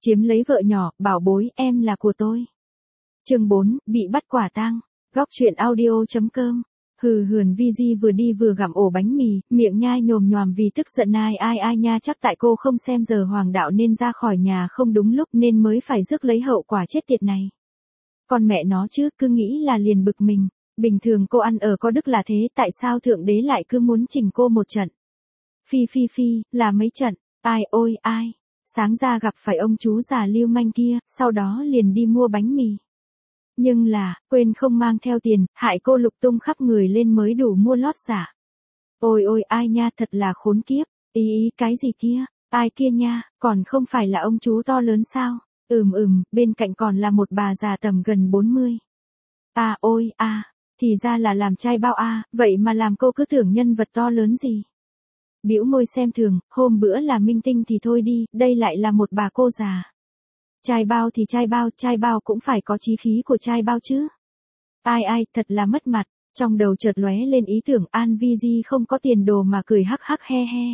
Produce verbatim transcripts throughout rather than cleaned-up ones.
Chiếm lấy vợ nhỏ, bảo bối, em là của tôi. Chương bốn, bị bắt quả tang. Góc truyện audio chấm com. Hừ hườn Vi Di vừa đi vừa gặm ổ bánh mì, miệng nhai nhồm nhòm vì tức giận ai ai ai nha, chắc tại cô không xem giờ hoàng đạo nên ra khỏi nhà không đúng lúc nên mới phải rước lấy hậu quả chết tiệt này. Con mẹ nó chứ, cứ nghĩ là liền bực mình. Bình thường cô ăn ở có đức là thế, tại sao thượng đế lại cứ muốn chỉnh cô một trận? Phi phi phi, là mấy trận, ai ôi ai. Sáng ra gặp phải ông chú già lưu manh kia, sau đó liền đi mua bánh mì. Nhưng là, quên không mang theo tiền, hại cô lục tung khắp người lên mới đủ mua lót giả. Ôi ôi ai nha, thật là khốn kiếp, ý ý cái gì kia, ai kia nha, còn không phải là ông chú to lớn sao? Ừm ừm, bên cạnh còn là một bà già tầm gần bốn mươi. À ôi à, thì ra là làm trai bao à, vậy mà làm cô cứ tưởng nhân vật to lớn gì. Bĩu môi xem thường, hôm bữa là minh tinh thì thôi đi, đây lại là một bà cô già. Trai bao thì trai bao, trai bao cũng phải có chí khí của trai bao chứ. Ai ai, thật là mất mặt, trong đầu chợt lóe lên ý tưởng An Vi Di không có tiền đồ mà cười hắc hắc he he.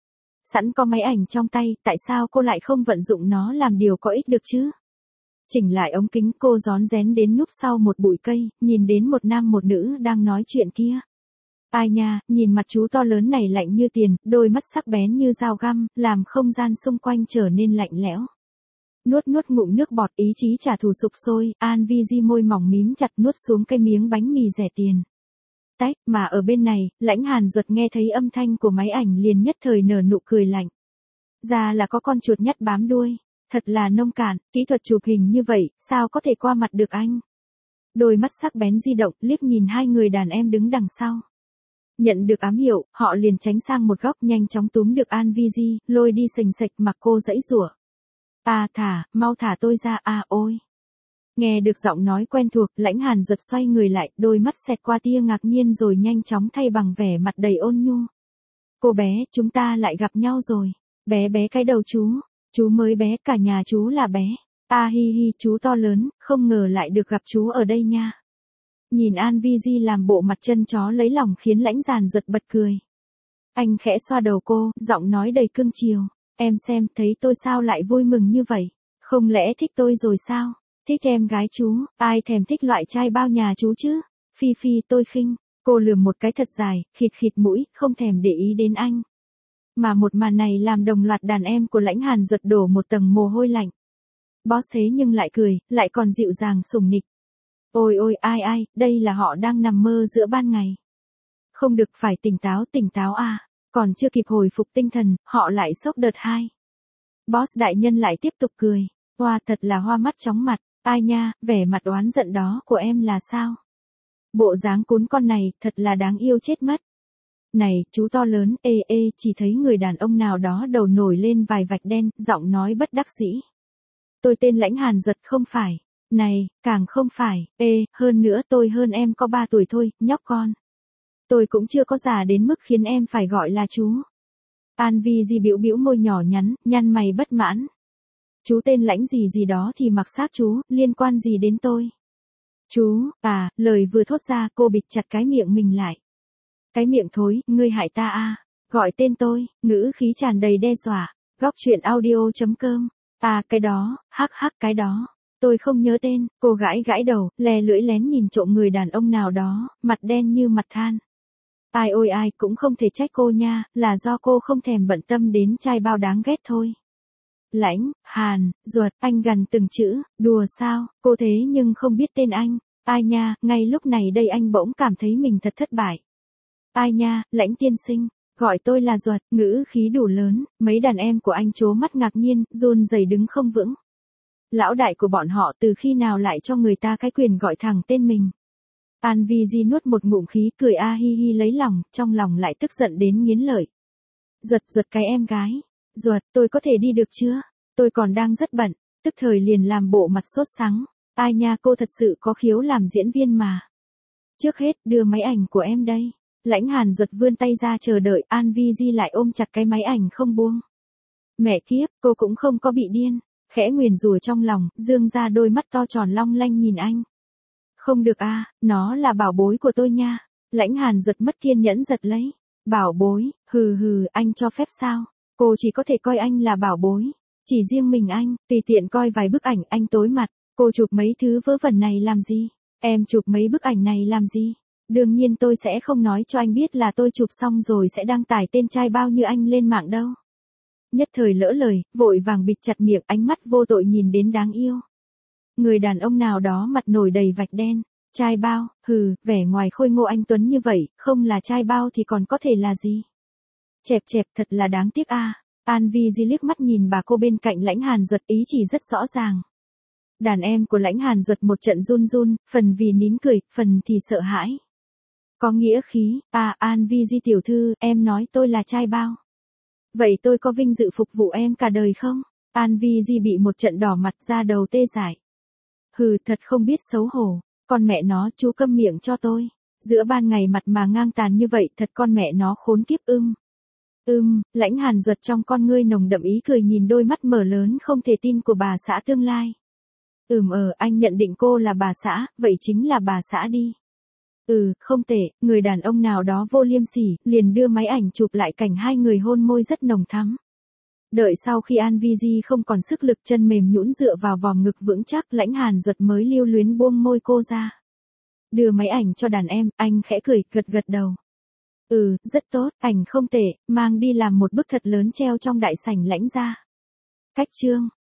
Sẵn có máy ảnh trong tay, tại sao cô lại không vận dụng nó làm điều có ích được chứ? Chỉnh lại ống kính, cô rón rén đến núp sau một bụi cây, nhìn đến một nam một nữ đang nói chuyện kia. Ai nha, nhìn mặt chú to lớn này lạnh như tiền, đôi mắt sắc bén như dao găm, làm không gian xung quanh trở nên lạnh lẽo. Nuốt nuốt ngụm nước bọt, ý chí trả thù sục sôi, An Vi Di môi mỏng mím chặt nuốt xuống cái miếng bánh mì rẻ tiền. Tách, mà ở bên này, Lãnh Hàn Duật nghe thấy âm thanh của máy ảnh liền nhất thời nở nụ cười lạnh. Ra là có con chuột nhắt bám đuôi, thật là nông cạn, kỹ thuật chụp hình như vậy, sao có thể qua mặt được anh? Đôi mắt sắc bén di động, liếc nhìn hai người đàn em đứng đằng sau. Nhận được ám hiệu, họ liền tránh sang một góc, nhanh chóng túm được An Vi Di, lôi đi sình sạch mặc cô giãy giụa. À thả, mau thả tôi ra, à ôi. Nghe được giọng nói quen thuộc, Lãnh Hàn Duật xoay người lại, đôi mắt xẹt qua tia ngạc nhiên rồi nhanh chóng thay bằng vẻ mặt đầy ôn nhu. Cô bé, chúng ta lại gặp nhau rồi. Bé bé cái đầu chú, chú mới bé, cả nhà chú là bé. À hi hi, chú to lớn, không ngờ lại được gặp chú ở đây nha. Nhìn An Vi Di làm bộ mặt chân chó lấy lòng khiến Lãnh Hàn Duật bật cười. Anh khẽ xoa đầu cô, giọng nói đầy cưng chiều. Em xem, thấy tôi sao lại vui mừng như vậy? Không lẽ thích tôi rồi sao? Thích em gái chú, ai thèm thích loại trai bao nhà chú chứ? Phi phi, tôi khinh. Cô lườm một cái thật dài, khịt khịt mũi, không thèm để ý đến anh. Mà một màn này làm đồng loạt đàn em của Lãnh Hàn Duật đổ một tầng mồ hôi lạnh. Boss thế nhưng lại cười, lại còn dịu dàng sủng nịch. Ôi ôi ai ai, đây là họ đang nằm mơ giữa ban ngày. Không được, phải tỉnh táo tỉnh táo à, còn chưa kịp hồi phục tinh thần, họ lại sốc đợt hai. Boss đại nhân lại tiếp tục cười, hoa thật là hoa mắt chóng mặt, ai nha, vẻ mặt oán giận đó của em là sao? Bộ dáng cún con này, thật là đáng yêu chết mất. Này, chú to lớn, ê ê, chỉ thấy người đàn ông nào đó đầu nổi lên vài vạch đen, giọng nói bất đắc dĩ. Tôi tên Lãnh Hàn Duật không phải. Này, càng không phải, ê, hơn nữa tôi hơn em có ba tuổi thôi, nhóc con. Tôi cũng chưa có già đến mức khiến em phải gọi là chú. An Vi Di bĩu bĩu môi nhỏ nhắn, nhăn mày bất mãn. Chú tên Lãnh gì gì đó thì mặc xác chú, liên quan gì đến tôi? Chú, à, lời vừa thốt ra cô bịt chặt cái miệng mình lại. Cái miệng thối, ngươi hại ta à, gọi tên tôi, ngữ khí tràn đầy đe dọa. Góc truyện audio chấm com. À cái đó, hắc hắc cái đó. Tôi không nhớ tên, cô gãi gãi đầu, lè lưỡi lén nhìn trộm người đàn ông nào đó, mặt đen như mặt than. Ai ôi ai, cũng không thể trách cô nha, là do cô không thèm bận tâm đến trai bao đáng ghét thôi. Lãnh, Hàn, Duật, anh gần từng chữ, đùa sao, cô thế nhưng không biết tên anh. Ai nha, ngay lúc này đây anh bỗng cảm thấy mình thật thất bại. Ai nha, Lãnh tiên sinh, gọi tôi là Duật, ngữ khí đủ lớn, mấy đàn em của anh trố mắt ngạc nhiên, run rẩy đứng không vững. Lão đại của bọn họ từ khi nào lại cho người ta cái quyền gọi thẳng tên mình. An Vi Di nuốt một ngụm khí cười a hi hi lấy lòng, trong lòng lại tức giận đến nghiến lợi. Duật Duật cái em gái. Duật, tôi có thể đi được chưa? Tôi còn đang rất bận, tức thời liền làm bộ mặt sốt sắng. Ai nha, cô thật sự có khiếu làm diễn viên mà. Trước hết, đưa máy ảnh của em đây. Lãnh Hàn Duật vươn tay ra chờ đợi, An Vi Di lại ôm chặt cái máy ảnh không buông. Mẹ kiếp, cô cũng không có bị điên. Khẽ nguyền rủa trong lòng, dương ra đôi mắt to tròn long lanh nhìn anh. Không được a, nó là bảo bối của tôi nha. Lãnh Hàn Duật mất kiên nhẫn giật lấy. Bảo bối, hừ hừ, anh cho phép sao? Cô chỉ có thể coi anh là bảo bối. Chỉ riêng mình anh, tùy tiện coi vài bức ảnh anh tối mặt, cô chụp mấy thứ vớ vẩn này làm gì? Em chụp mấy bức ảnh này làm gì? Đương nhiên tôi sẽ không nói cho anh biết là tôi chụp xong rồi sẽ đăng tải tên trai bao như anh lên mạng đâu. Nhất thời lỡ lời, vội vàng bịt chặt miệng, ánh mắt vô tội nhìn đến đáng yêu. Người đàn ông nào đó mặt nổi đầy vạch đen, trai bao, hừ, vẻ ngoài khôi ngô anh tuấn như vậy, không là trai bao thì còn có thể là gì? Chẹp chẹp, thật là đáng tiếc a. À. An Vi Di liếc mắt nhìn bà cô bên cạnh Lãnh Hàn Duật, ý chỉ rất rõ ràng. Đàn em của Lãnh Hàn Duật một trận run run, phần vì nín cười, phần thì sợ hãi. Có nghĩa khí, à An Vi Di tiểu thư, em nói tôi là trai bao. Vậy tôi có vinh dự phục vụ em cả đời không? An Vi Di bị một trận đỏ mặt ra đầu tê dại. Hừ, thật không biết xấu hổ, con mẹ nó, chú câm miệng cho tôi. Giữa ban ngày mặt mà ngang tàn như vậy, thật con mẹ nó khốn kiếp ưng. Ừm, Lãnh Hàn Duật trong con ngươi nồng đậm ý cười nhìn đôi mắt mở lớn không thể tin của bà xã tương lai. Ừm ờ, anh nhận định cô là bà xã, vậy chính là bà xã đi. Ừ, không tệ, người đàn ông nào đó vô liêm sỉ, liền đưa máy ảnh chụp lại cảnh hai người hôn môi rất nồng thắm. Đợi sau khi An Vi Di không còn sức lực, chân mềm nhũn dựa vào vòng ngực vững chắc, Lãnh Hàn Duật mới lưu luyến buông môi cô ra. Đưa máy ảnh cho đàn em, anh khẽ cười, gật gật đầu. Ừ, rất tốt, ảnh không tệ, mang đi làm một bức thật lớn treo trong đại sảnh Lãnh gia. Cách chương